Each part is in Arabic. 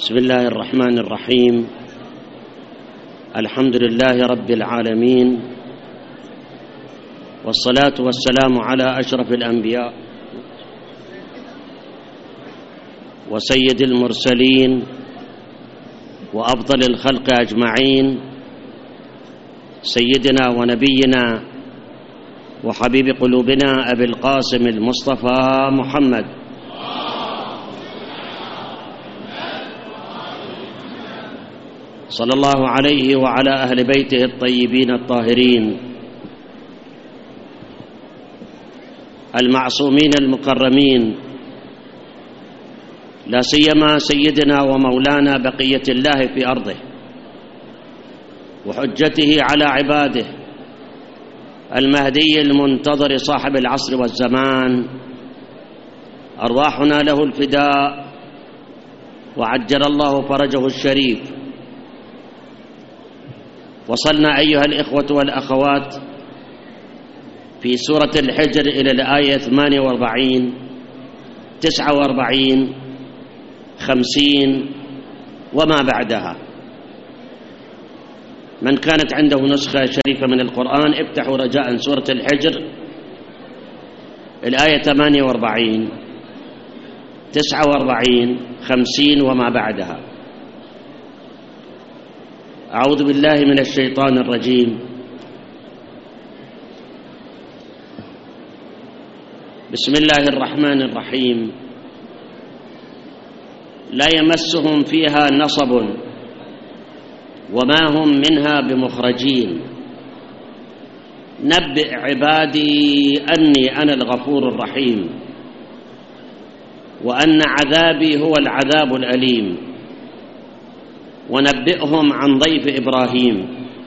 بسم الله الرحمن الرحيم. الحمد لله رب العالمين، والصلاة والسلام على أشرف الأنبياء وسيد المرسلين وأفضل الخلق أجمعين، سيدنا ونبينا وحبيب قلوبنا أبي القاسم المصطفى محمد صلى الله عليه وعلى أهل بيته الطيبين الطاهرين المعصومين المكرمين، لا سيما سيدنا ومولانا بقية الله في أرضه وحجته على عباده، المهدي المنتظر صاحب العصر والزمان، أرواحنا له الفداء وعجل الله فرجه الشريف. وصلنا أيها الإخوة والأخوات في سورة الحجر إلى الآية 48 49 50 وما بعدها. من كانت عنده نسخة شريفة من القرآن افتحوا رجاء سورة الحجر الآية 48 49 50 وما بعدها. أعوذ بالله من الشيطان الرجيم. بسم الله الرحمن الرحيم. لا يمسهم فيها نصب وما هم منها بمخرجين. نبئ عبادي أني أنا الغفور الرحيم وأن عذابي هو العذاب الأليم. ونبئهم عن ضيف إبراهيم.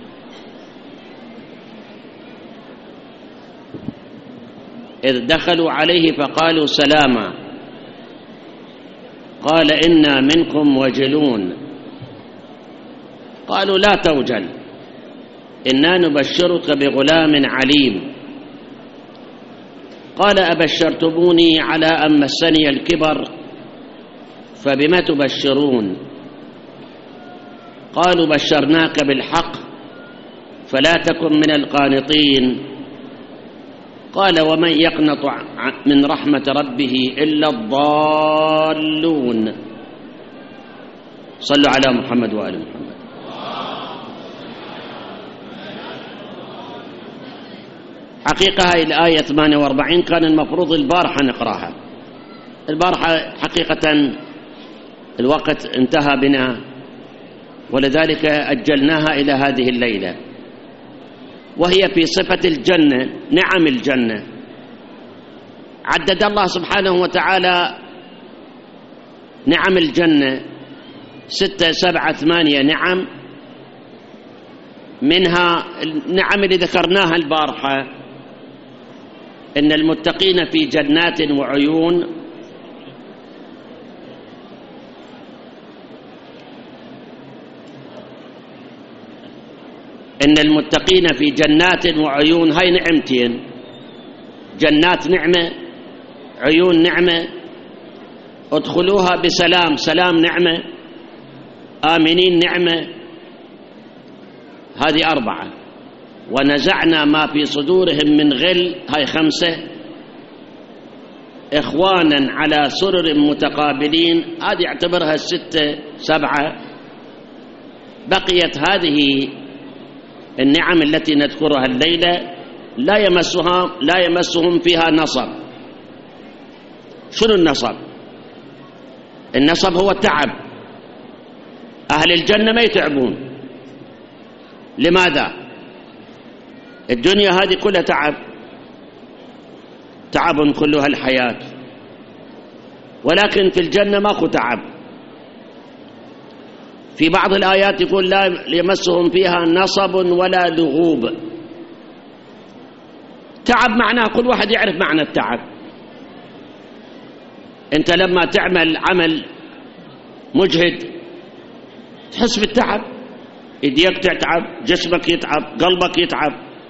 إذ دخلوا عليه فقالوا سلاما قال إنا منكم وجلون قالوا لا توجل إنا نبشرك بغلام عليم قال أبشرتموني على أن مسني الكبر فبما تبشرون قالوا بشرناك بالحق فلا تكن من القانطين قال ومن يقنط من رحمة ربه إلا الضالون. صلوا على محمد وآل محمد. حقيقة هذه الآية 48 كان المفروض البارحة نقراها. البارحة حقيقة الوقت انتهى بنا ولذلك أجلناها إلى هذه الليلة، وهي في صفة الجنة، نعم الجنة. عدد الله سبحانه وتعالى نعم الجنة 6 7 8 نعم، منها النعم اللي ذكرناها البارحة إن المتقين في جنات وعيون. إن المتقين في جنات وعيون، هاي نعمتين، جنات نعمة، عيون نعمة. ادخلوها بسلام، سلام نعمة، آمنين نعمة، هذه 4. ونزعنا ما في صدورهم من غل، هاي 5. إخوانا على سرر متقابلين، هذه اعتبرها 6 7. بقيت هذه النعم التي نذكرها الليلة لا يمسهم فيها نصب. شنو النصب؟ النصب هو التعب. أهل الجنة ما يتعبون. لماذا؟ الدنيا هذه كلها تعب كلها الحياة، ولكن في الجنة ماكو تعب. في بعض الآيات يقول لا يمسهم فيها نصب ولا لغوب. تعب معناه كل واحد يعرف معنى التعب. أنت لما تعمل عمل مجهد تحس بالتعب، يديك تتعب، جسمك يتعب، قلبك يتعب،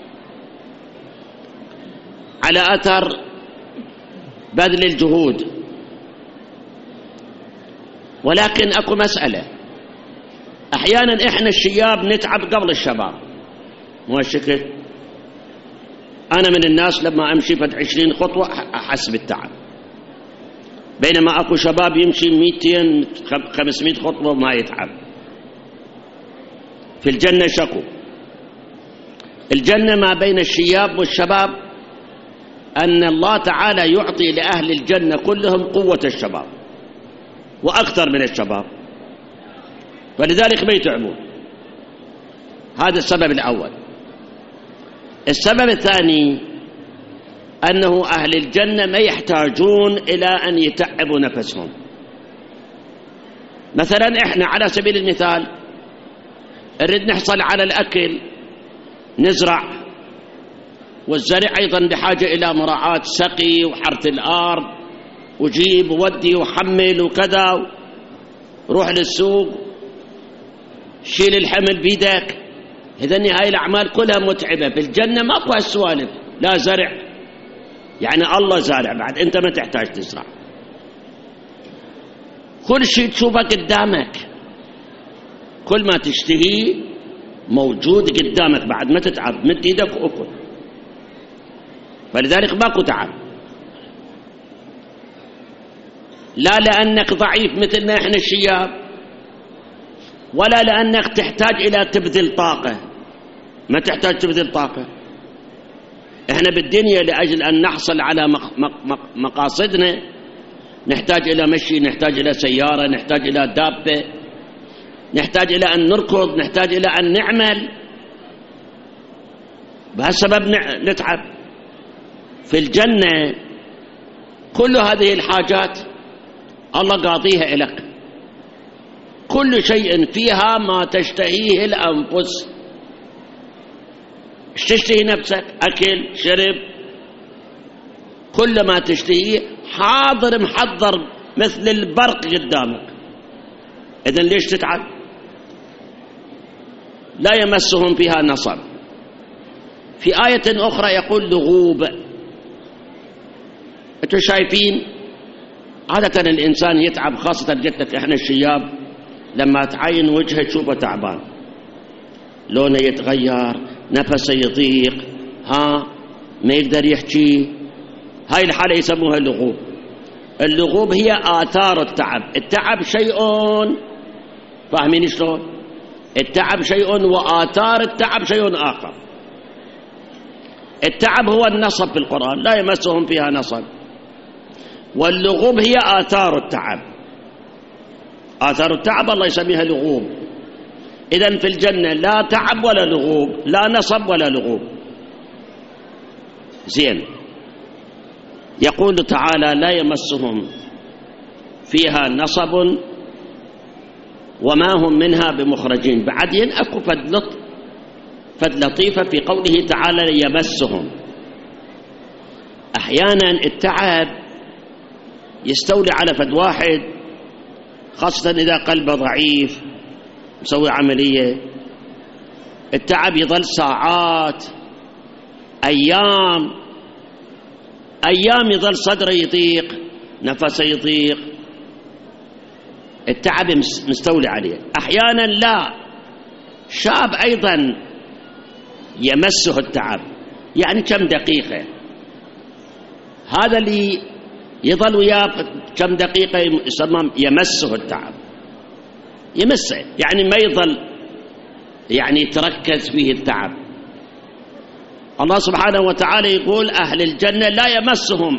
على أثر بذل الجهود. ولكن أكو مسألة، أحيانا إحنا الشياب نتعب قبل الشباب، مو هالشكل. أنا من الناس لما أمشي فد 20 خطوة أحس بالتعب، بينما أكو شباب يمشي 200 500 خطوة ما يتعب. في الجنة شكو، الجنة ما بين الشياب والشباب أن الله تعالى يعطي لأهل الجنة كلهم قوة الشباب وأكثر من الشباب، فلذلك ما يتعبون. هذا السبب الأول. السبب الثاني أنه أهل الجنة ما يحتاجون إلى أن يتعبوا نفسهم. مثلا إحنا على سبيل المثال نريد نحصل على الأكل، نزرع، والزرع أيضا بحاجة إلى مراعاة سقي وحرث الأرض وجيب وودي وحمل وكذا، روح للسوق شيل الحمل بيدك. إذن هاي الأعمال كلها متعبة. في الجنة ماكو هالسوالف، لا زرع، يعني الله زارع بعد، أنت ما تحتاج تزرع، كل شيء تشوفه قدامك، كل ما تشتهي موجود قدامك بعد، ما تتعب، مد ايدك وأكل. فلذلك ماكو تعب، لا لأنك ضعيف مثل ما إحنا الشياب، ولا لأنك تحتاج إلى تبذل طاقة، ما تحتاج تبذل طاقة. إحنا بالدنيا لأجل أن نحصل على مقاصدنا نحتاج إلى مشي، نحتاج إلى سيارة، نحتاج إلى دابة، نحتاج إلى أن نركض، نحتاج إلى أن نعمل، بهالسبب نتعب. في الجنة كل هذه الحاجات الله قاضيها لك، كل شيء فيها ما تشتهيه الأنفس. ايش تشتهي نفسك؟ أكل، شرب، كل ما تشتهيه حاضر محضر مثل البرق قدامك. إذن ليش تتعب؟ لا يمسهم فيها نصب. في آية أخرى يقول لغوب. أنتم شايفين عادة الإنسان يتعب، خاصة قلت لك إحنا الشياب لما تعين وجهه تشوفه تعبان، لونه يتغير، نفسه يضيق، ما يقدر يحكي. هاي الحالة يسموها اللغوب. اللغوب هي آثار التعب. التعب شيء، فاهمين شلون؟ التعب شيء وآثار التعب شيء آخر. التعب هو النصب في القرآن، لا يمسهم فيها نصب، واللغوب هي آثار التعب. آثار التعب الله يسميها لغوب. إذن في الجنة لا تعب ولا لغوب، لا نصب ولا لغوب. زين، يقول تعالى لا يمسهم فيها نصب وما هم منها بمخرجين. بعدين أكو فد لطيفة في قوله تعالى يمسهم. أحيانا التعب يستولي على فد واحد، خاصة إذا قلبه ضعيف مسوي عملية، التعب يظل ساعات، أيام يظل صدره يضيق، نفسه يضيق، التعب مستولي عليه. أحيانا لا، شاب أيضا يمسه التعب، يعني كم دقيقة، هذا اللي يظل وياه كم دقيقة يسمى يمسه التعب، يمسه يعني ما يظل يعني يتركز فيه التعب. الله سبحانه وتعالى يقول أهل الجنة لا يمسهم،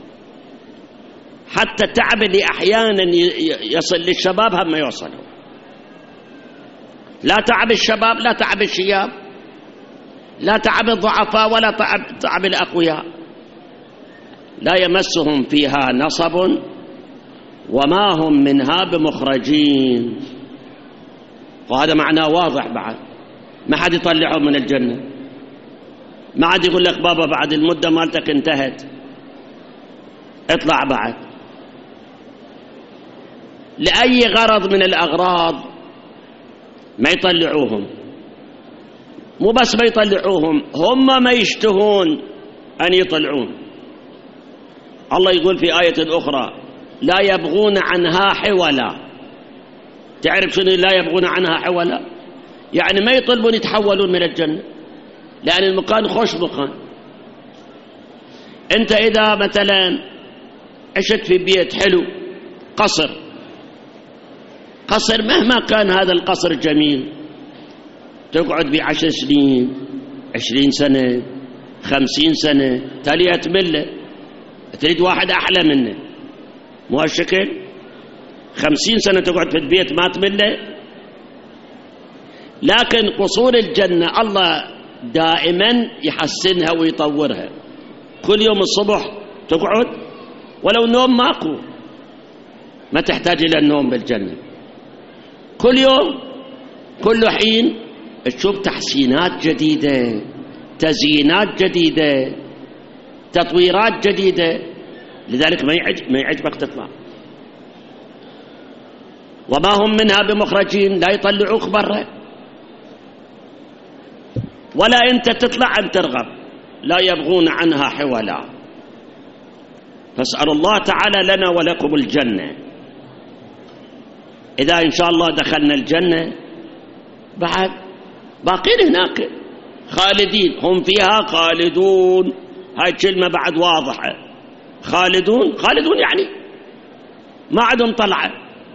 حتى التعب اللي أحيانا يصل للشباب هم ما يوصلوا، لا تعب الشباب، لا تعب الشياب، لا تعب الضعفاء ولا تعب الأقوياء. لا يمسهم فيها نصب وما هم منها بمخرجين. وهذا معناه واضح، بعد ما حد يطلعهم من الجنة، ما عاد يقول لك بابا بعد المدة مالتك انتهت اطلع بعد، لأي غرض من الأغراض ما يطلعوهم. مو بس ما يطلعوهم، هم ما يشتهون أن يطلعون. الله يقول في آية أخرى لا يبغون عنها حولا، تعرف شنو لا يبغون عنها حولا؟ يعني ما يطلبون يتحولون من الجنة، لأن المكان خوش مكان. أنت إذا مثلا عشت في بيت حلو، قصر مهما كان هذا القصر جميل، تقعد ب10 سنين 20 سنة 50 سنة تالي تمل، تريد واحد أحلى منه، مو هالشكل؟ 50 سنة تقعد في البيت ما تمل. لكن قصور الجنة الله دائما يحسنها ويطورها، كل يوم الصبح تقعد ولو نوم ماكو، ما تحتاج إلى النوم بالجنة، كل يوم كل حين تشوف تحسينات جديدة، تزيينات جديدة، تطويرات جديدة، لذلك ما يعجبك تطلع. وما هم منها بمخرجين، لا يطلعوك برا، ولا أنت تطلع أن ترغب، لا يبغون عنها حولا. فاسأل الله تعالى لنا ولكم الجنة. إذا إن شاء الله دخلنا الجنة بعد باقين هناك خالدين، هم فيها خالدون، هاي الكلمة بعد واضحة، خالدون يعني ما عندهم طلعة.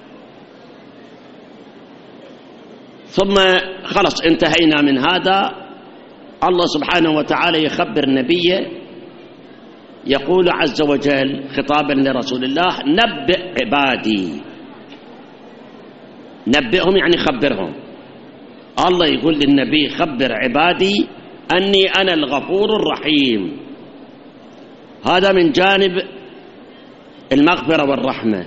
ثم خلص انتهينا من هذا. الله سبحانه وتعالى يخبر نبيه، يقول عز وجل خطابا لرسول الله: نبئ عبادي. نبئهم يعني خبرهم. الله يقول للنبي: خبر عبادي أني أنا الغفور الرحيم. هذا من جانب المغفرة والرحمة.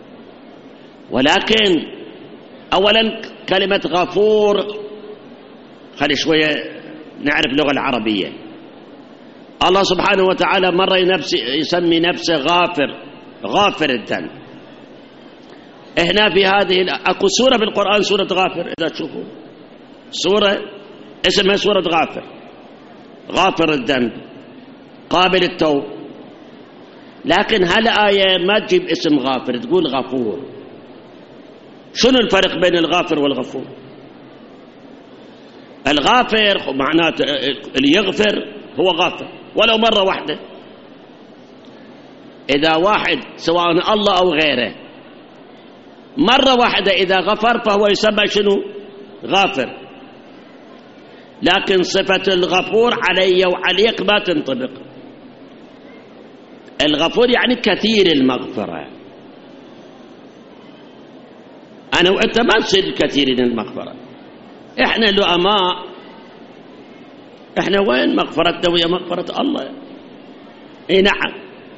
ولكن أولا كلمة غفور، خلي شوية نعرف اللغة العربية. الله سبحانه وتعالى مرة يسمي نفسه غافر الذنب. هنا في هذه أكو سورة في القرآن سورة غافر، إذا تشوفوا سورة اسمها سورة غافر الذنب قابل التوب. لكن هالآية ما تجيب اسم غافر، تقول غفور. شنو الفرق بين الغافر والغفور؟ الغافر معناته اللي يغفر هو غافر ولو مرة واحدة. إذا واحد سواء الله أو غيره مرة واحدة إذا غفر فهو يسمى شنو؟ غافر. لكن صفة الغفور علي وعليك ما تنطبق. الغفور يعني كثير المغفرة، أنا وأنت ما نصير كثيرين المغفرة. إحنا لؤماء، إحنا وين مغفرتنا ويا مغفرة الله؟ إيه نعم.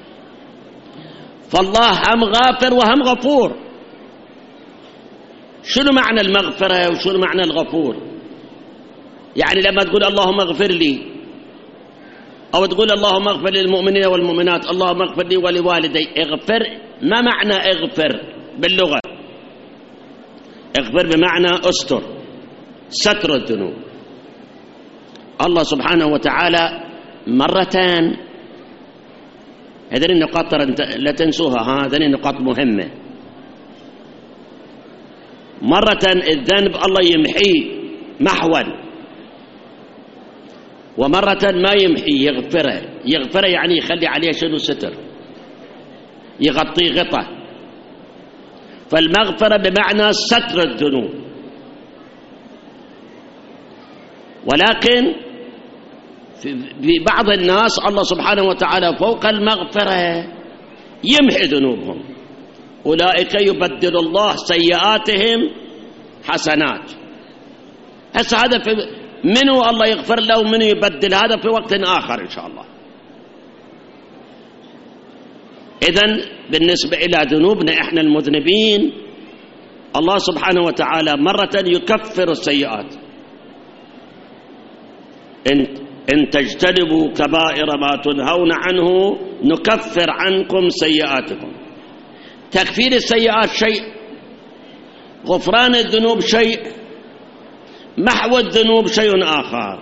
فالله هم غافر وهم غفور. شنو معنى المغفرة وشنو معنى الغفور؟ يعني لما تقول اللهم اغفر لي، أو تقول اللهم اغفر للمؤمنين والمؤمنات، اللهم اغفر لي ولوالدي، اغفر ما معنى اغفر باللغة؟ اغفر بمعنى استر، ستر الذنوب. الله سبحانه وتعالى مرتين، هذين النقاط لا تنسوها، هذين النقاط مهمة. مرة الذنب الله يمحيه محوا، ومرة ما يمحيه يغفره يعني يخلي عليه شنو؟ ستر، يغطيه غطاء. فالمغفرة بمعنى ستر الذنوب. ولكن في بعض الناس الله سبحانه وتعالى فوق المغفرة يمحي ذنوبهم، أولئك يبدل الله سيئاتهم حسنات. هسه هذا منو الله يغفر له ومنو يبدل، هذا في وقت آخر إن شاء الله. إذن بالنسبة إلى ذنوبنا إحنا المذنبين، الله سبحانه وتعالى مرة يكفر السيئات. إن تجتنبوا كبائر ما تنهون عنه نكفر عنكم سيئاتكم. تكفير السيئات شيء، غفران الذنوب شيء، محو الذنوب شيء آخر.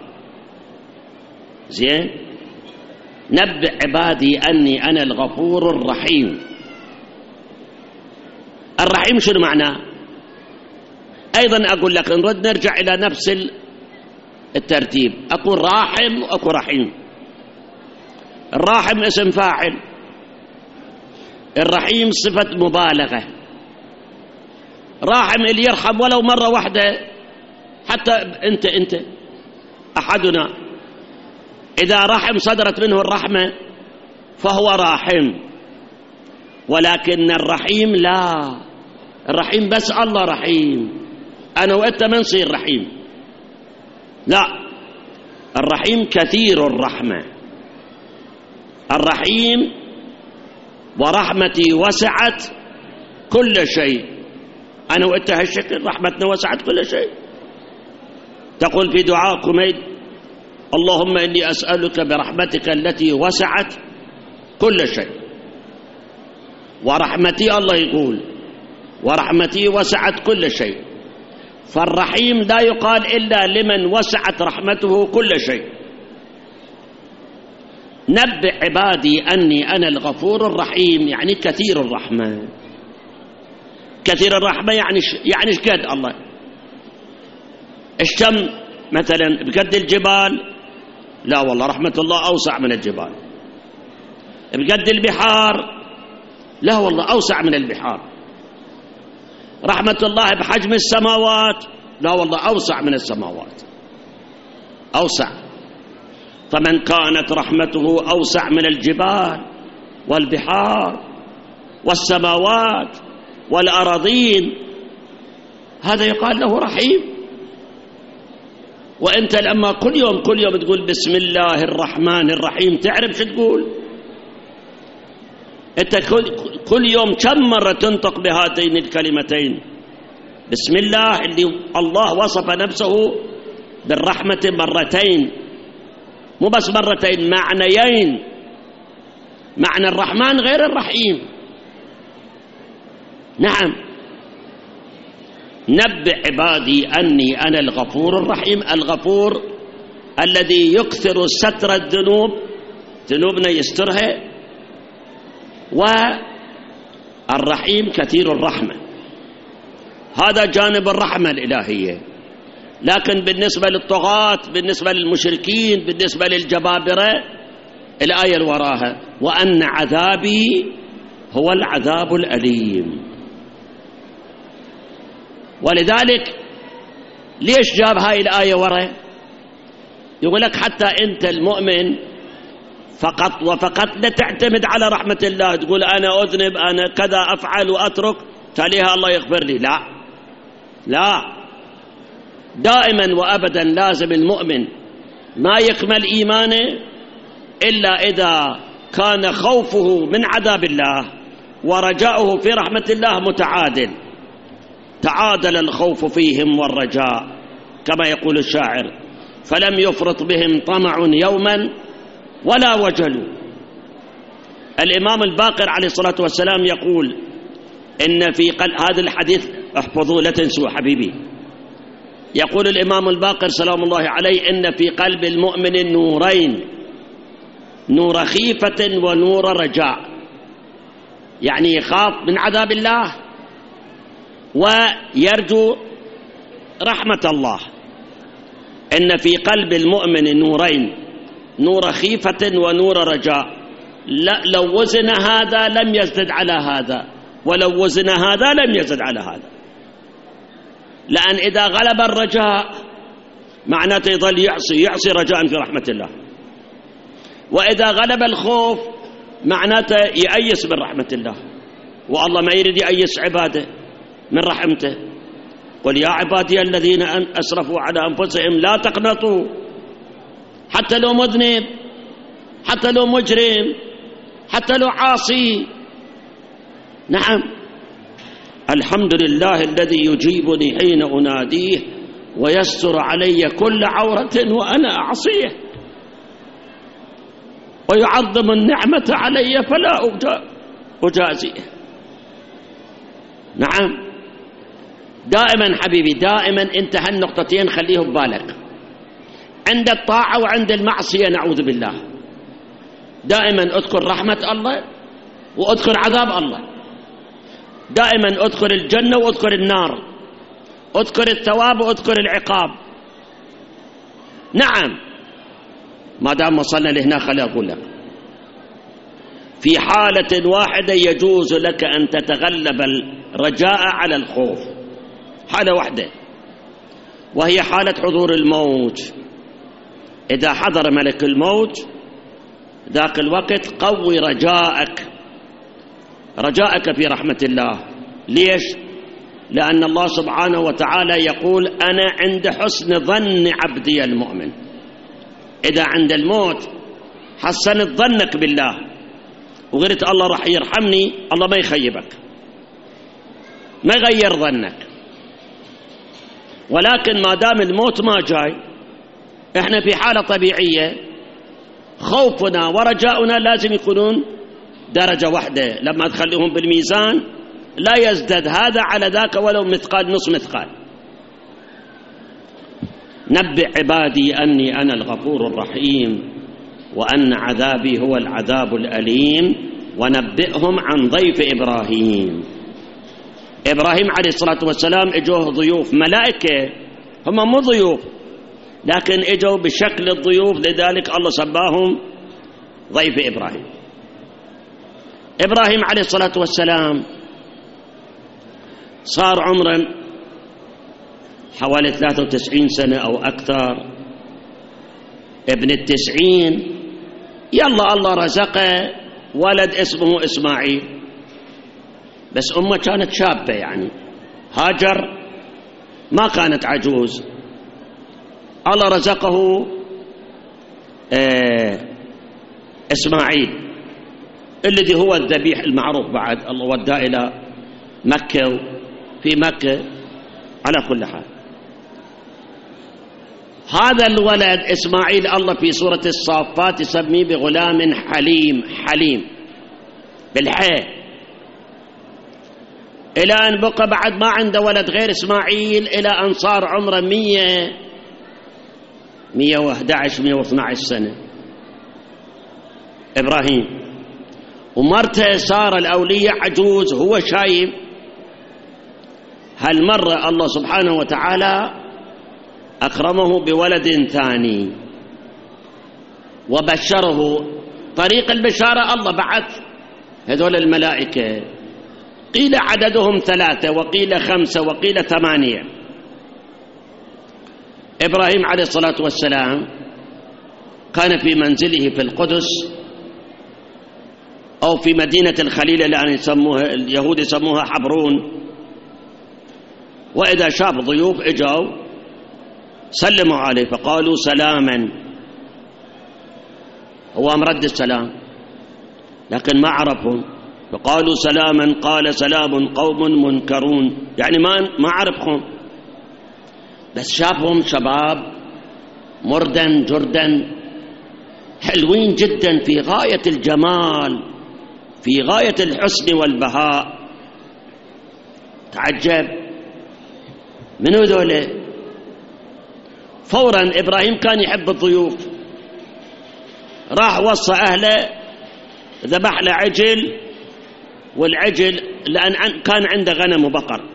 زين؟ نبئ عبادي أني أنا الغفور الرحيم. الرحيم شنو معناه؟ أيضا أقول لك نرد نرجع إلى نفس الترتيب، أكون راحم وأكون رحيم. الراحم اسم فاعل، الرحيم صفة مبالغة. راحم اللي يرحم ولو مرة واحدة، حتى أنت أحدنا إذا رحم صدرت منه الرحمة فهو راحم، ولكن الرحيم لا، الرحيم بس الله رحيم، أنا وأنت ما نصير رحيم، لا، الرحيم كثير الرحمة. الرحيم ورحمتي وسعت كل شيء، أنا وأنت هالشكل رحمتنا وسعت كل شيء. تقول في دعاء كميد: اللهم إني أسألك برحمتك التي وسعت كل شيء. ورحمتي، الله يقول ورحمتي وسعت كل شيء، فالرحيم لا يقال إلا لمن وسعت رحمته كل شيء. نبئ عبادي أني أنا الغفور الرحيم، يعني كثير الرحمة. كثير الرحمة يعني ايش قد الله؟ ايش كم مثلا بقد الجبال؟ لا والله رحمة الله أوسع من الجبال. بقد البحار؟ لا والله أوسع من البحار. رحمة الله بحجم السماوات؟ لا والله أوسع من السماوات، أوسع. فمن كانت رحمته أوسع من الجبال والبحار والسماوات والأراضين، هذا يقال له رحيم. وأنت لما كل يوم تقول بسم الله الرحمن الرحيم، تعرف شو تقول؟ أنت كل يوم كم مرة تنطق بهاتين الكلمتين؟ بسم الله اللي الله وصف نفسه بالرحمة مرتين، مو بس مرتين، معنيين. معنى الرحمن غير الرحيم. نعم. نبئ عبادي أني أنا الغفور الرحيم. الغفور الذي يكثر ستر الذنوب، ذنوبنا يسترها، والرحيم كثير الرحمة. هذا جانب الرحمة الإلهية. لكن بالنسبة للطغاة، بالنسبة للمشركين، بالنسبة للجبابرة، الآية اللي وراها: وأن عذابي هو العذاب الأليم. ولذلك ليش جاب هاي الآية ورا؟ يقول لك حتى أنت المؤمن فقط وفقط لا تعتمد على رحمة الله، تقول أنا أذنب، أنا كذا أفعل وأترك، تاليها الله يغفر لي. لا لا، دائما وأبدا لازم المؤمن ما يكمل إيمانه إلا إذا كان خوفه من عذاب الله ورجاؤه في رحمة الله متعادل. تعادل الخوف فيهم والرجاء، كما يقول الشاعر: فلم يفرط بهم طمع يوما ولا وجل. الإمام الباقر عليه الصلاة والسلام يقول إن في هذا الحديث احفظوه لا تنسوا حبيبي. يقول الإمام الباقر سلام الله عليه: إن في قلب المؤمن نورين، نور خيفة ونور رجاء، يعني يخاف من عذاب الله ويرجو رحمة الله. إن في قلب المؤمن نورين، نور خيفة ونور رجاء. لا، لو وزن هذا لم يزدد على هذا، ولو وزن هذا لم يزد على هذا. لأن إذا غلب الرجاء معناته يظل يعصي رجاء في رحمة الله، وإذا غلب الخوف معناته يأيس من رحمة الله، والله ما يريد يأيس عباده من رحمته. قل يا عبادي الذين أسرفوا على أنفسهم لا تقنطوا، حتى لو مذنب، حتى لو مجرم، حتى لو عاصي. نعم. الحمد لله الذي يجيبني حين أناديه ويستر علي كل عورة وأنا أعصيه، ويعظم النعمة علي فلا أجازيه. نعم. دائما حبيبي، دائما انت هالنقطتين خليهم ببالك، عند الطاعة وعند المعصية نعوذ بالله. دائما اذكر رحمة الله واذكر عذاب الله، دائما اذكر الجنة واذكر النار، اذكر الثواب واذكر العقاب. نعم، ما دام وصلنا لهنا خلي أقول لك، في حالة واحدة يجوز لك أن تتغلب الرجاء على الخوف، حالة واحدة، وهي حالة حضور الموت. إذا حضر ملك الموت ذاك الوقت قوي رجاءك في رحمة الله. ليش؟ لأن الله سبحانه وتعالى يقول أنا عند حسن ظن عبدي المؤمن. إذا عند الموت حسنت ظنك بالله وقلت الله راح يرحمني، الله ما يخيبك، ما يغير ظنك. ولكن ما دام الموت ما جاي، احنا في حالة طبيعية، خوفنا ورجاؤنا لازم يكونون درجة واحدة. لما تخليهم بالميزان لا يزداد هذا على ذاك ولو مثقال نص مثقال. نبئ عبادي أني أنا الغفور الرحيم وأن عذابي هو العذاب الأليم ونبئهم عن ضيف إبراهيم. إبراهيم عليه الصلاة والسلام اجوه ضيوف ملائكة، هم مو ضيوف لكن اجوا بشكل الضيوف، لذلك الله سماهم ضيف إبراهيم. إبراهيم عليه الصلاة والسلام صار عمره حوالي 93 سنة أو أكثر، ابن 90، يلا الله رزقه ولد اسمه إسماعيل، بس أمه كانت شابة، يعني هاجر ما كانت عجوز. الله رزقه إسماعيل الذي هو الذبيح المعروف. بعد الله وداه إلى مكة، في مكة على كل حال. هذا الولد إسماعيل الله في سورة الصافات يسميه بغلام حليم بالحاء، إلى أن بقى بعد ما عنده ولد غير إسماعيل إلى أن صار عمره 112 سنة إبراهيم، ومرته صار الأولية عجوز، هو شايب. هالمرة الله سبحانه وتعالى أكرمه بولد ثاني وبشره. طريق البشارة الله بعث هذول الملائكة، قيل عددهم 3 وقيل 5 وقيل 8. إبراهيم عليه الصلاة والسلام كان في منزله في القدس أو في مدينة الخليل الآن يسموها اليهود يسموها حبرون، وإذا شاف ضيوف إجوا سلموا عليه فقالوا سلاما، هو مرد السلام لكن ما عرفهم، فقالوا سلاما، قال سلام قوم منكرون، يعني ما عرفهم، بس شافهم شباب مردا جردا حلوين جدا في غاية الجمال في غاية الحسن والبهاء. تعجب من هذول. فورا إبراهيم كان يحب الضيوف، راح وصى أهله ذبح له عجل، والعجل لأن كان عنده غنم وبقر،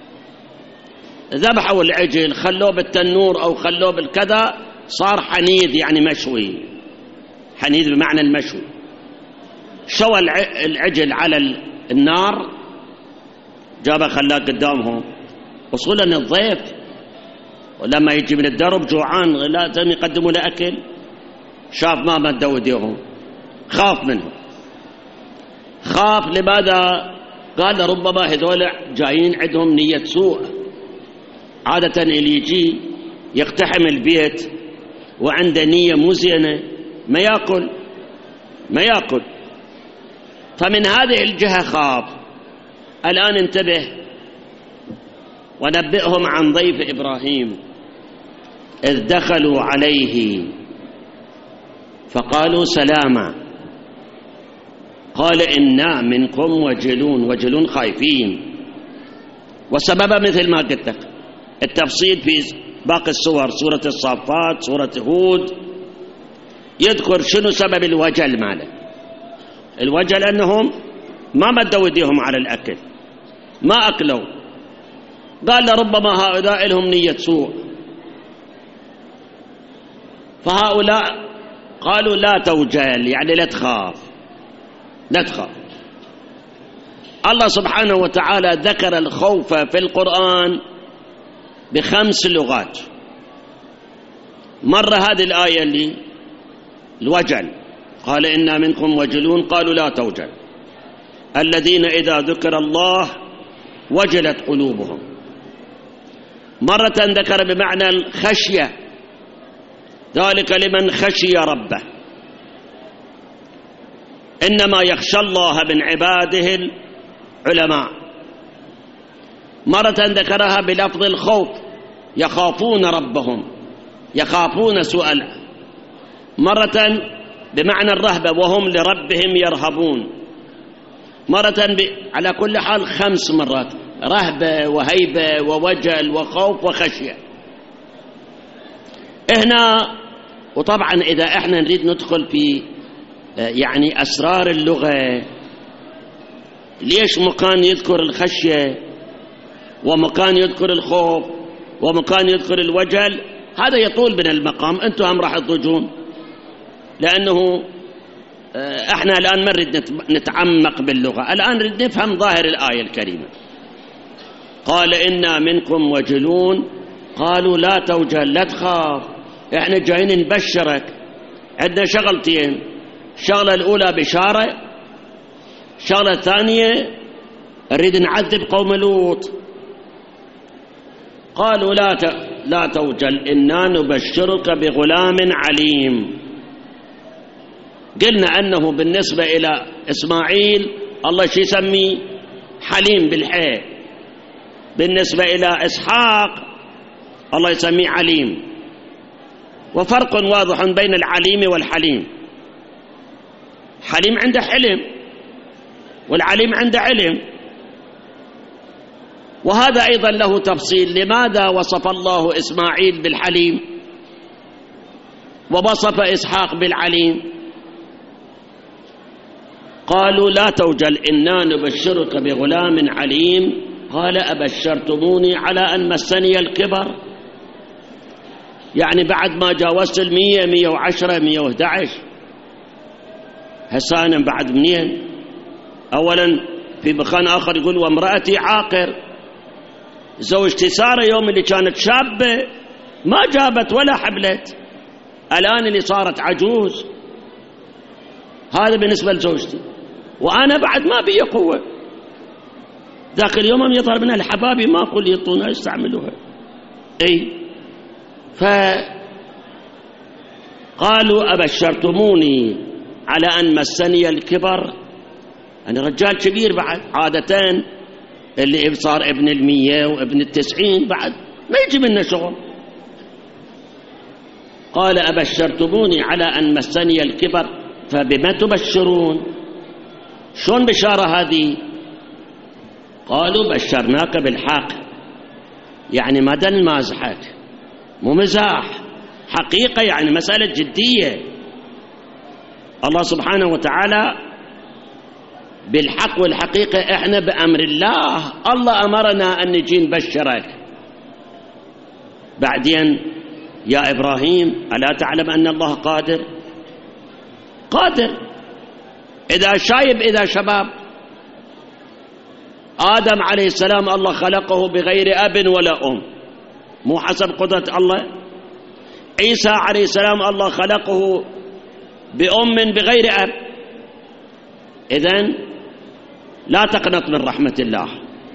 ذبحوا العجل خلوه بالتنور أو خلوه بالكذا، صار حنيذ يعني مشوي، حنيذ بمعنى المشوي. شوى العجل على النار، جابه خلاه قدامهم، وصولا الضيف ولما يجي من الدرب جوعان لازم يقدموا له أكل، شاف ما مدوا ايديهم خاف منهم. خاف لماذا؟ قال ربما هذول جايين عندهم نية سوء، عادة اللي يجي يقتحم البيت وعنده نية مو زينة ما يأكل، فمن هذه الجهة خاف. الآن انتبه ونبئهم عن ضيف إبراهيم إذ دخلوا عليه فقالوا سلاما قال إنا منكم وجلون خايفين. وسبب مثل ما قلت لك التفصيل في باقي السور، سورة الصافات، سورة هود، يذكر شنو سبب الوجل ماله. الوجل أنهم ما مدوا ايديهم على الأكل، ما أكلوا، قال لربما هؤلاء لهم نية سوء، فهؤلاء قالوا لا توجل، يعني لا تخاف، لا تخاف. الله سبحانه وتعالى ذكر الخوف في القرآن ب5 لغات. مرة هذه الآية اللي الوجل، قال إنا منكم وجلون، قالوا لا توجل الذين إذا ذكر الله وجلت قلوبهم. مرة ذكر بمعنى الخشية، ذلك لمن خشي ربه، إنما يخشى الله من عباده العلماء. مرة ذكرها بلفظ الخوف، يخافون ربهم، يخافون سؤال. مرة بمعنى الرهبة، وهم لربهم يرهبون. مرة على كل حال 5 مرات، رهبة وهيبة ووجل وخوف وخشية هنا. وطبعا إذا احنا نريد ندخل في يعني أسرار اللغة، ليش مكان يذكر الخشية ومكان يذكر الخوف ومكان يذكر الوجل، هذا يطول من المقام، أنتم هم راح تضجون، لأنه احنا الآن ما نريد نتعمق باللغة، الآن نريد نفهم ظاهر الآية الكريمة. قال إنا منكم وجلون، قالوا لا توجل، لا تخاف، احنا جايين نبشرك. عندنا شغلتين، الشغلة الأولى بشارة، الشغلة الثانية نريد نعذب قوم لوط. قالوا لا توجل إنا نبشرك بغلام عليم. قلنا أنه بالنسبة إلى إسماعيل الله شو يسميه؟ حليم بالحاء. بالنسبة إلى إسحاق الله يسميه عليم، وفرق واضح بين العليم والحليم. حليم عنده حلم والعليم عنده علم. وهذا أيضا له تفصيل، لماذا وصف الله إسماعيل بالحليم ووصف إسحاق بالعليم؟ قالوا لا توجل إنا نبشرك بغلام عليم، قال أبشرتموني على أن مسني الكبر، يعني بعد ما جاوزت 100 110 111 هسه أنا بعد منين؟ أولا في مكان آخر يقول وامرأتي عاقر، زوجتي سارة يوم اللي كانت شابة ما جابت ولا حبلت، الآن اللي صارت عجوز. هذا بالنسبة لزوجتي، وأنا بعد ما بي قوة. ذاك اليوم يظهر من الحبابي ما أقول يطونها يستعملوها. فقالوا أبشرتموني على أن مسني الكبر، أنا رجال كبير بعد، عادة اللي صار ابن 100 وابن 90 بعد ما يجي منه شغل. قال أبشرتموني على أن مسني الكبر فبما تبشرون؟ شلون بشارة هذه؟ قالوا بشرناك بالحق، يعني ما دل مازحك، مو مزاح، حقيقة، يعني مسألة جدية. الله سبحانه وتعالى بالحق والحقيقة، احنا بأمر الله، الله أمرنا أن نجي نبشرك. بعدين يا إبراهيم ألا تعلم أن الله قادر؟ قادر. إذا شايب إذا شباب، آدم عليه السلام الله خلقه بغير أب ولا أم، مو حسب قدرة الله. عيسى عليه السلام الله خلقه بأم بغير أب. إذن لا تقنط من رحمة الله.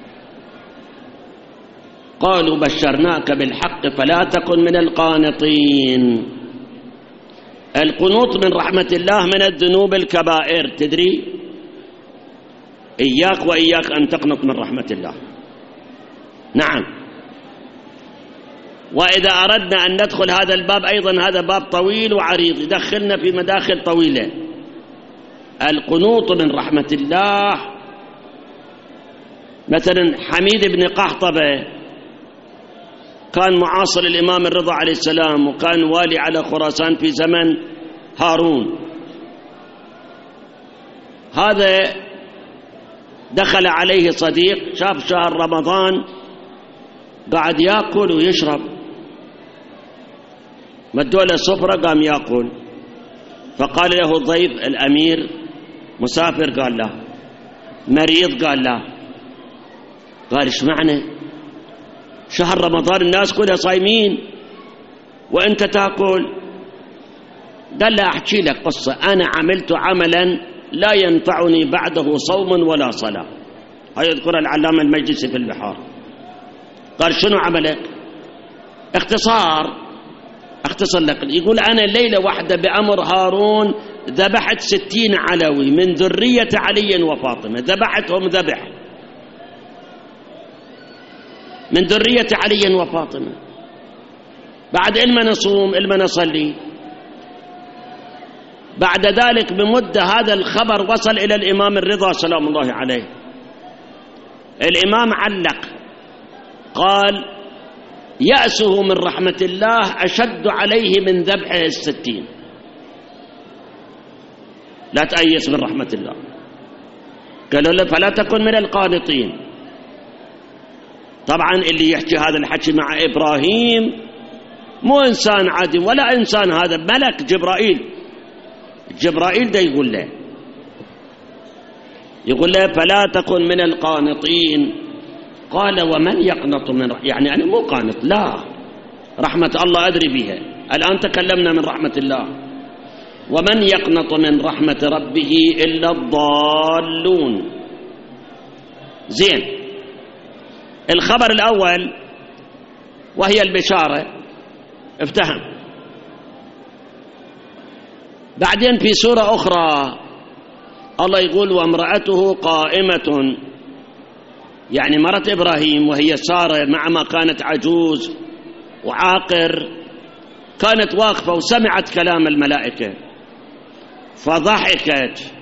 قالوا بشرناك بالحق فلا تكن من القانطين. القنوط من رحمة الله من الذنوب الكبائر، تدري؟ إياك وإياك أن تقنط من رحمة الله. نعم. وإذا أردنا أن ندخل هذا الباب أيضا، هذا باب طويل وعريض يدخلنا في مداخل طويلة. القنوط من رحمة الله، مثلا حميد بن قحطبة كان معاصر الإمام الرضا عليه السلام، وكان والي على خراسان في زمن هارون. هذا دخل عليه صديق، شاف شهر رمضان قاعد يأكل ويشرب، مدوا له سفرة قام يأكل، فقال له الضيف: الأمير مسافر؟ قال لا. مريض؟ قال لا. قال: إيش معنى شهر رمضان الناس كلها صايمين وأنت تأكل؟ قال: لا، أحكي لك قصة، أنا عملت عملا لا ينفعني بعده صوم ولا صلاة. هاي يذكر العلامة المجلسي في البحار. قال: شنو عملك؟ اختصر لك. يقول: أنا ليلة واحدة بأمر هارون ذبحت 60 علوي من ذرية علي وفاطمة، ذبحتهم ذبح من ذرية علي وفاطمة. بعد إلما نصوم إلما نصلي. بعد ذلك بمدة هذا الخبر وصل إلى الإمام الرضا سلام الله عليه. الإمام علق قال: يأسه من رحمة الله أشد عليه من ذبحه 60. لا تأيس من رحمة الله. قالوا له: فلا تكن من القانطين. طبعا اللي يحكي هذا الحكي مع إبراهيم مو إنسان عادي ولا إنسان، هذا ملك جبرائيل ده يقول له فلا تكن من القانطين. قال: ومن يقنط من يعني أنا مو قانط، لا، رحمة الله أدري بها، الآن تكلمنا من رحمة الله. ومن يقنط من رحمة ربه إلا الضالون. زين، الخبر الأول وهي البشارة افتهم. بعدين في سورة أخرى الله يقول: وامرأته قائمة، يعني مرت إبراهيم وهي سارة مع ما كانت عجوز وعاقر، كانت واقفة وسمعت كلام الملائكة فضحكت،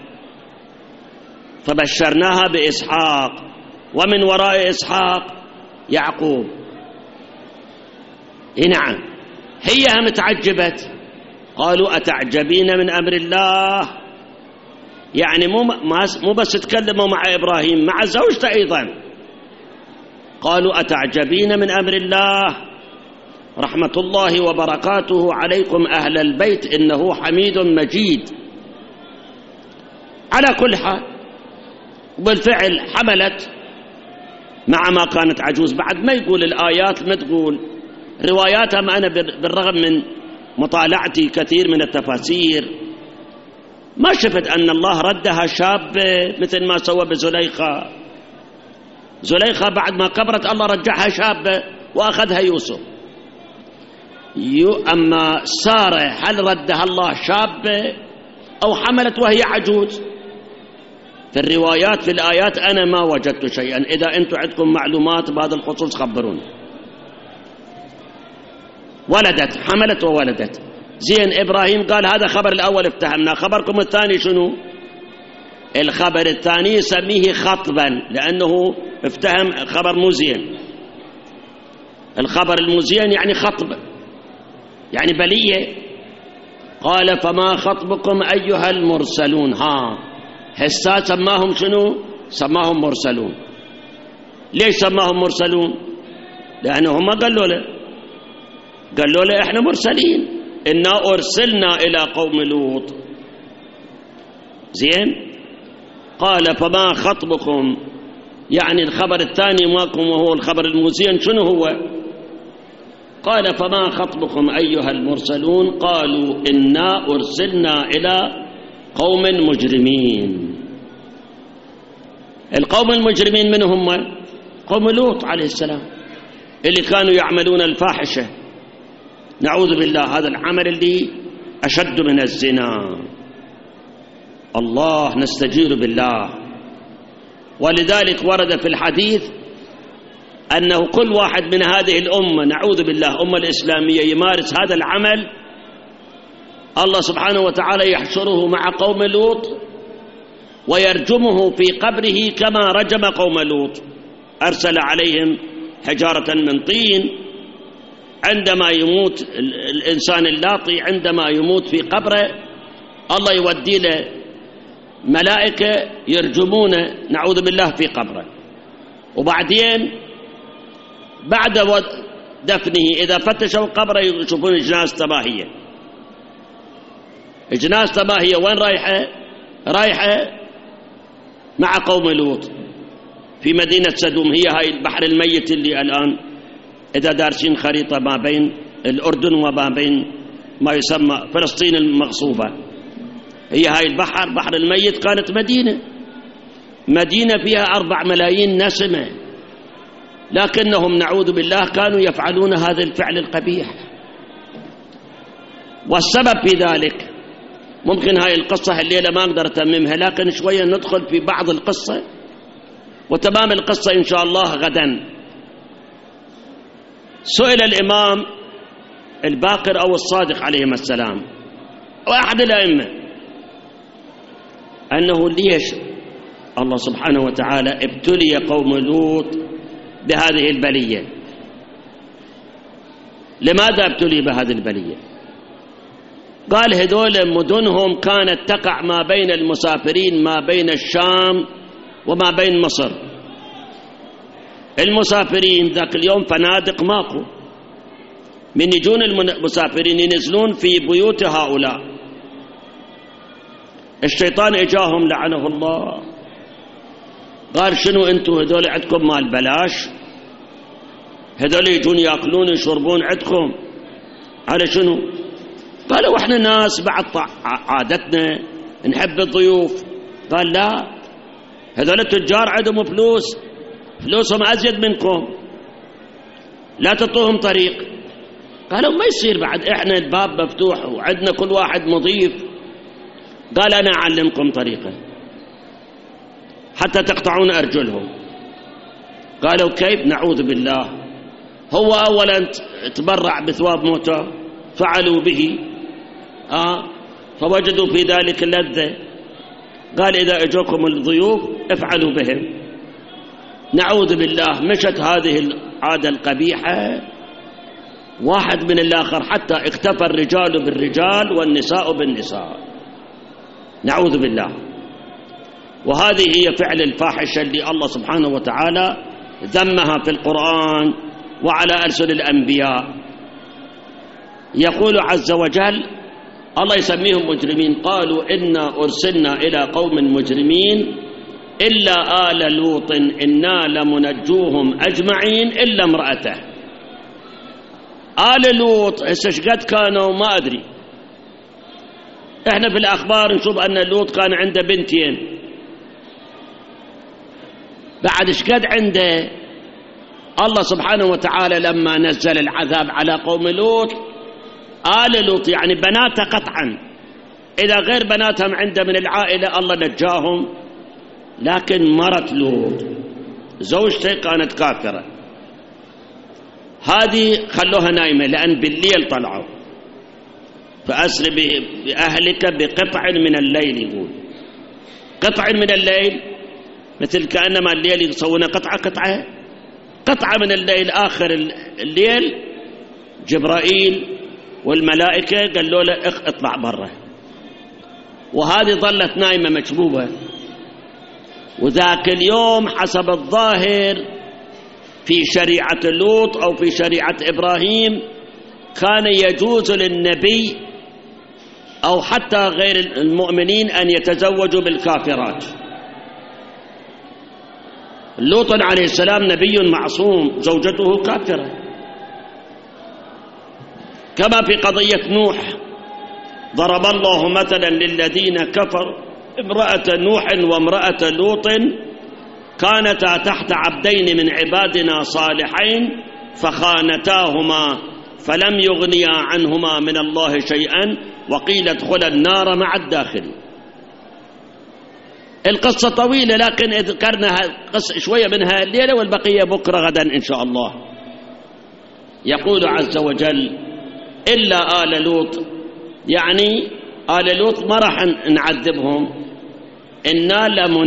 فبشرناها بإسحاق ومن وراء إسحاق يعقوب. نعم، هي هم تعجبت. قالوا: أتعجبين من أمر الله؟ يعني مو بس تكلموا مع إبراهيم، مع زوجته أيضا. قالوا: أتعجبين من أمر الله؟ رحمة الله وبركاته عليكم أهل البيت إنه حميد مجيد. على كل حال، بالفعل حملت مع ما كانت عجوز. بعد ما يقول الآيات ما تقول رواياتها، ما أنا بالرغم من مطالعتي كثير من التفاسير ما شفت أن الله ردها شابة مثل ما سوى بزليخة. زليخة بعد ما كبرت الله رجعها شابة وأخذها يوسف. أما سارة هل ردها الله شابة أو حملت وهي عجوز؟ في الروايات في الآيات أنا ما وجدت شيئا. إذا أنتم عندكم معلومات بهذا الخصوص خبروني. ولدت، حملت وولدت. زين، إبراهيم قال هذا خبر الأول افتهمنا. خبركم الثاني شنو؟ الخبر الثاني سميه خطبا، لأنه افتهم خبر مو زين. الخبر المزين يعني خطب، يعني بلية. قال: فما خطبكم أيها المرسلون. هسا سماهم شنو؟ سماهم مرسلون. ليش سماهم مرسلون؟ لأنهم قالوا له إحنا مرسلين، إنا أرسلنا إلى قوم لوط. زين، قال: فما خطبكم، يعني الخبر الثاني ماكم وهو الخبر المزين شنو هو؟ قال: فما خطبكم أيها المرسلون؟ قالوا: إنا أرسلنا إلى قوم مجرمين. القوم المجرمين من هم؟ قوم لوط عليه السلام، اللي كانوا يعملون الفاحشة، نعوذ بالله، هذا العمل اللي أشد من الزنا. الله نستجير بالله. ولذلك ورد في الحديث أنه كل واحد من هذه الأمة، نعوذ بالله، أمة الإسلامية، يمارس هذا العمل، الله سبحانه وتعالى يحشره مع قوم لوط ويرجمه في قبره كما رجم قوم لوط. أرسل عليهم حجارة من طين. عندما يموت الإنسان اللاطي، عندما يموت في قبره، الله يودي له ملائكة يرجمونه، نعوذ بالله، في قبره. وبعدين بعد دفنه إذا فتشوا قبره يشوفون جنازته ما هي. جنازته ما هي وين رايحة؟ رايحة مع قوم لوط في مدينة سدوم. هي هاي البحر الميت اللي الآن إذا دارسين خريطة ما بين الأردن وما بين ما يسمى فلسطين المغصوبة، هي هاي البحر، بحر الميت، كانت مدينة فيها 4 ملايين نسمة، لكنهم نعوذ بالله كانوا يفعلون هذا الفعل القبيح. والسبب في ذلك ممكن هاي القصة الليلة ما أقدر أتممها، لكن شوية ندخل في بعض القصة وتمام القصة إن شاء الله غدا. سئل الإمام الباقر أو الصادق عليهما السلام وأحد الأئمة أنه ليش الله سبحانه وتعالى ابتلي قوم لوط بهذه البلية؟ لماذا ابتلي بهذه البلية؟ قال هذول مدنهم كانت تقع ما بين المسافرين، ما بين الشام وما بين مصر. المسافرين ذاك اليوم فنادق ماكو، من يجون المسافرين ينزلون في بيوت هؤلاء. الشيطان اجاهم لعنه الله، قال شنو انتم هذول عندكم مال بلاش؟ هذول يجون ياكلون يشربون عندكم على شنو؟ قالوا احنا ناس بعد عادتنا نحب الضيوف. قال لا، هذول التجار عندهم فلوسهم ازيد منكم، لا تعطوهم طريق. قالوا ما يصير، بعد احنا الباب مفتوح وعندنا كل واحد مضيف. قال انا اعلمكم طريقه حتى تقطعون ارجلهم. قالوا كيف؟ نعوذ بالله. هو اولا تبرع بثواب موته، فعلوا به فوجدوا في ذلك اللذة. قال إذا أجوكم الضيوف افعلوا بهم. نعوذ بالله، مشت هذه العادة القبيحة واحد من الآخر حتى اختفى الرجال بالرجال والنساء بالنساء. نعوذ بالله. وهذه هي فعل الفاحشة اللي الله سبحانه وتعالى ذمها في القرآن وعلى ألسن الأنبياء. يقول عز وجل، الله يسميهم مجرمين، قالوا إنا أرسلنا إلى قوم مجرمين إلا آل لوط إنا لمنجوهم أجمعين إلا امرأته. آل لوط استشقد كانوا ما أدري، إحنا في الأخبار نشوف أن لوط كان عنده بنتين، بعد شقد عنده الله سبحانه وتعالى لما نزل العذاب على قوم لوط، آل لوط يعني بناته قطعا، إذا غير بناتهم عنده من العائلة الله نجاهم، لكن مرت لوط زوجته كانت كافرة، هذه خلوها نايمة لأن بالليل طلعوا. فأسر بأهلك بقطع من الليل، يقول قطع من الليل مثل كأنما الليل يسوون قطعة من الليل، آخر الليل جبرائيل والملائكة قالوا له اطلع برا، وهذه ظلت نايمة مكبوبة. وذاك اليوم حسب الظاهر في شريعة لوط أو في شريعة إبراهيم كان يجوز للنبي أو حتى غير المؤمنين أن يتزوجوا بالكافرات. لوط عليه السلام نبي معصوم، زوجته كافرة، كما في قضية نوح ضرب الله مثلا للذين كفروا امرأة نوح وامرأة لوط كانتا تحت عبدين من عبادنا صالحين فخانتاهما فلم يغنيا عنهما من الله شيئا وقيل ادخلا النار مع الداخلين. القصة طويلة لكن ذكرنا شوية منها الليلة والبقية بكرة غدا إن شاء الله. يقول عز وجل إلا آل لوط، يعني آل لوط ما راح نعذبهم، إنا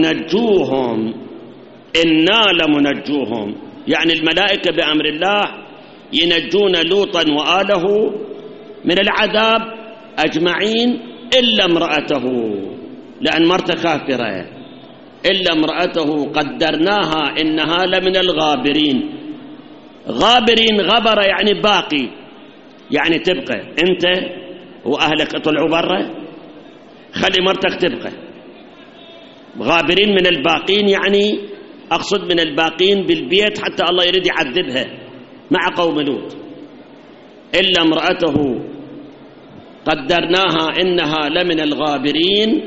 لمنجوهم، يعني الملائكة بأمر الله ينجون لوطا وآله من العذاب أجمعين إلا امرأته، لأن مرته كافرة، إلا امرأته قدرناها إنها لمن الغابرين. غابرين، غبر يعني باقي، يعني تبقى أنت وأهلك طلعوا برا، خلي مرتك تبقى. غابرين من الباقين يعني أقصد من الباقين بالبيت حتى الله يريد يعذبها مع قوم لوط. إلا امرأته قدرناها إنها لمن الغابرين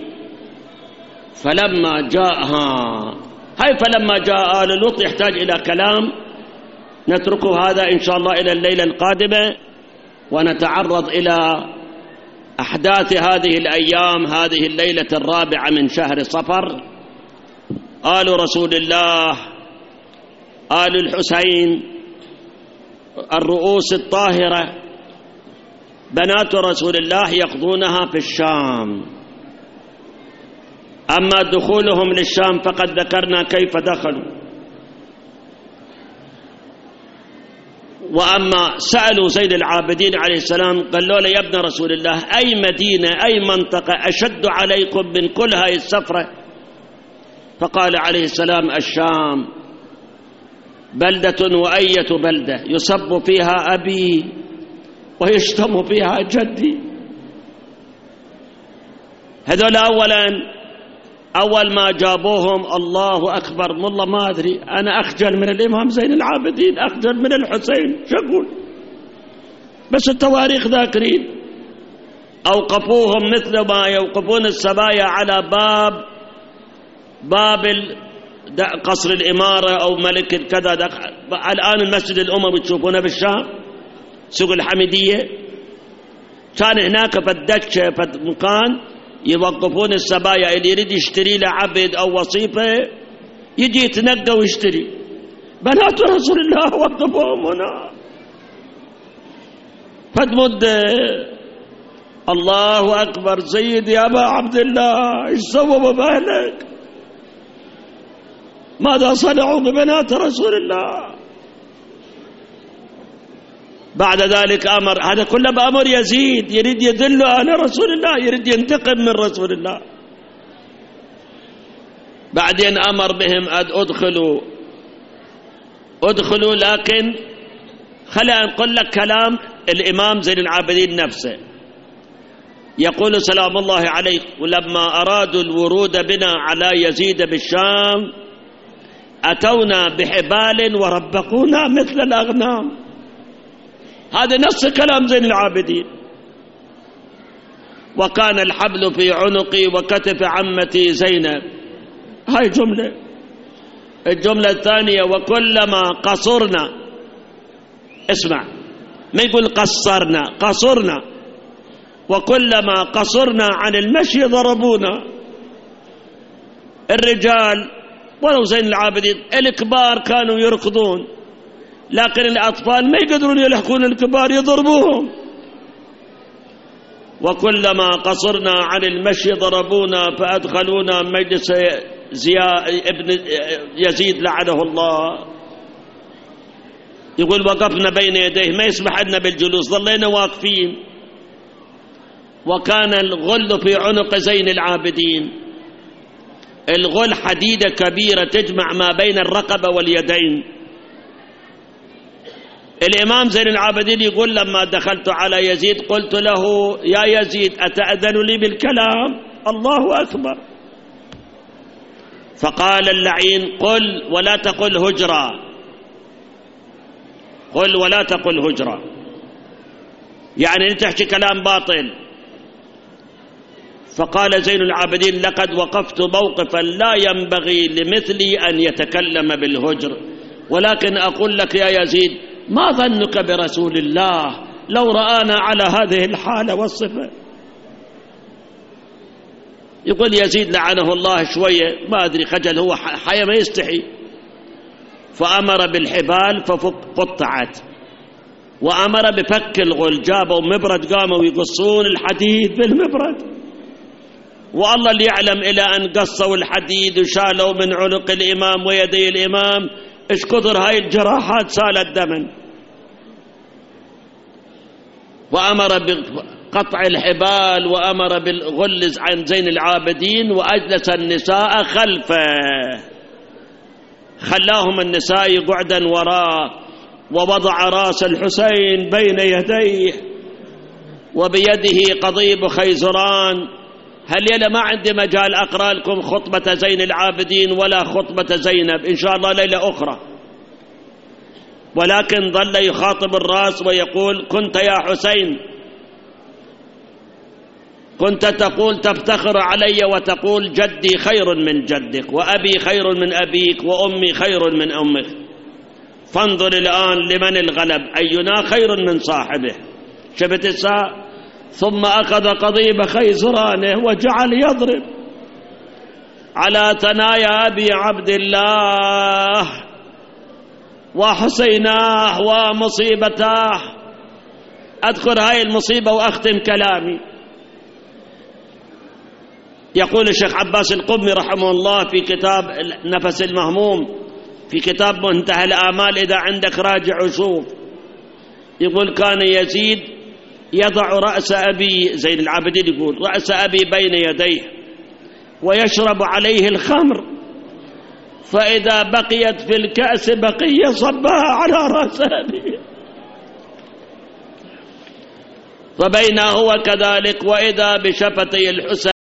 فلما جاءها. فلما جاء آل لوط يحتاج إلى كلام، نتركه هذا إن شاء الله إلى الليلة القادمة، ونتعرض إلى أحداث هذه الأيام، هذه الليلة الرابعة من شهر صفر. آل رسول الله، آل الحسين، الرؤوس الطاهرة، بنات رسول الله يقضونها في الشام. أما دخولهم للشام فقد ذكرنا كيف دخلوا. وأما سألوا زين العابدين عليه السلام قالوا له: يا ابن رسول الله، أي مدينة أي منطقة أشد عليكم من كل هاي السفرة؟ فقال عليه السلام: الشام، بلدة وأية بلدة يسب فيها أبي ويشتم فيها جدي. هذول أول ما جابوهم الله أكبر، والله ما أدري، أنا أخجل من الإمام زين العابدين، أخجل من الحسين، شو أقول؟ بس التواريخ ذاكرين. أوقفوهم مثل ما يوقفون السبايا على باب قصر الإمارة أو ملك كذا. الآن المسجد الأموي تشوفونه بالشام، سوق الحميدية، كان هناك فدكشة مكان يوقفون السبايا، اللي يريد يشتري له عبد أو وصيفة يجي يتنقى ويشتري. بنات رسول الله وقفوهم هنا فدمد. الله أكبر. سيدي يا أبا عبد الله، إيش سووا بأهلك؟ ماذا صنعوا ببنات رسول الله؟ بعد ذلك أمر، هذا كله بأمر يزيد، يريد يدل على رسول الله، يريد ينتقم من رسول الله. بعدين أمر بهم ادخلوا. لكن خلينا نقول لك كلام الإمام زين العابدين نفسه، يقول سلام الله عليه: ولما أرادوا الورود بنا على يزيد بالشام أتونا بحبال وربقونا مثل الأغنام. هذا نص كلام زين العابدين. وكان الحبل في عنقي وكتف عمتي زينب. هاي جملة. الجملة الثانية: وكلما قصرنا، اسمع، ما يقول قصرنا، وكلما قصرنا عن المشي ضربونا. الرجال ولو زين العابدين الكبار كانوا يركضون، لكن الأطفال ما يقدرون يلحقون الكبار، يضربوهم. وكلما قصرنا عن المشي ضربونا فأدخلونا مجلس ابن يزيد لعنه الله. يقول: وقفنا بين يديه، ما يسمح لنا بالجلوس، ظلينا واقفين. وكان الغل في عنق زين العابدين. الغل حديدة كبيرة تجمع ما بين الرقبة واليدين. الإمام زين العابدين يقول: لما دخلت على يزيد قلت له: يا يزيد، أتأذن لي بالكلام؟ الله أكبر. فقال اللعين: قل ولا تقل هجرة، قل ولا تقل هجرة، يعني تحكي كلام باطل. فقال زين العابدين: لقد وقفت موقفا لا ينبغي لمثلي أن يتكلم بالهجر، ولكن أقول لك يا يزيد، ما ظنك برسول الله لو رآنا على هذه الحالة والصفة؟ يقول يزيد لعنه الله شوية، ما أدري، خجل، هو حيا ما يستحي. فأمر بالحبال فقطعت، وأمر بفك الغل. جابوا مبرد، قاموا يقصون الحديد بالمبرد، والله اللي يعلم إلى أن قصوا الحديد وشالوا من عنق الإمام ويدي الإمام إيش كثر هاي الجراحات سالت دما. وأمر بقطع الحبال وأمر بالغل عن زين العابدين، وأجلس النساء خلفه، خلاهم النساء قعدا وراء. ووضع رأس الحسين بين يديه وبيده قضيب خيزران. هل يلا ما عندي مجال أقرأ لكم خطبة زين العابدين ولا خطبة زينب، إن شاء الله ليلة أخرى، ولكن ظل يخاطب الرأس ويقول: كنت يا حسين كنت تقول تفتخر علي وتقول جدي خير من جدك وأبي خير من أبيك وأمي خير من أمك، فانظر الآن لمن الغلب، أينا خير من صاحبه. شفت الساعة؟ ثم أخذ قضيب خيزرانه وجعل يضرب على ثنايا أبي عبد الله وحسيناه ومصيبتاه. أذكر هاي المصيبة وأختم كلامي. يقول الشيخ عباس القمي رحمه الله في كتاب نفس المهموم، في كتاب منتهى الآمال، إذا عندك راجع وشوف، يقول: كان يزيد يضع رأس أبي زين العابدين، يقول: رأس أبي بين يديه ويشرب عليه الخمر، فإذا بقيت في الكأس بقية صبها على رأس أبي، فبين هو كذلك وإذا بشفتي الحسين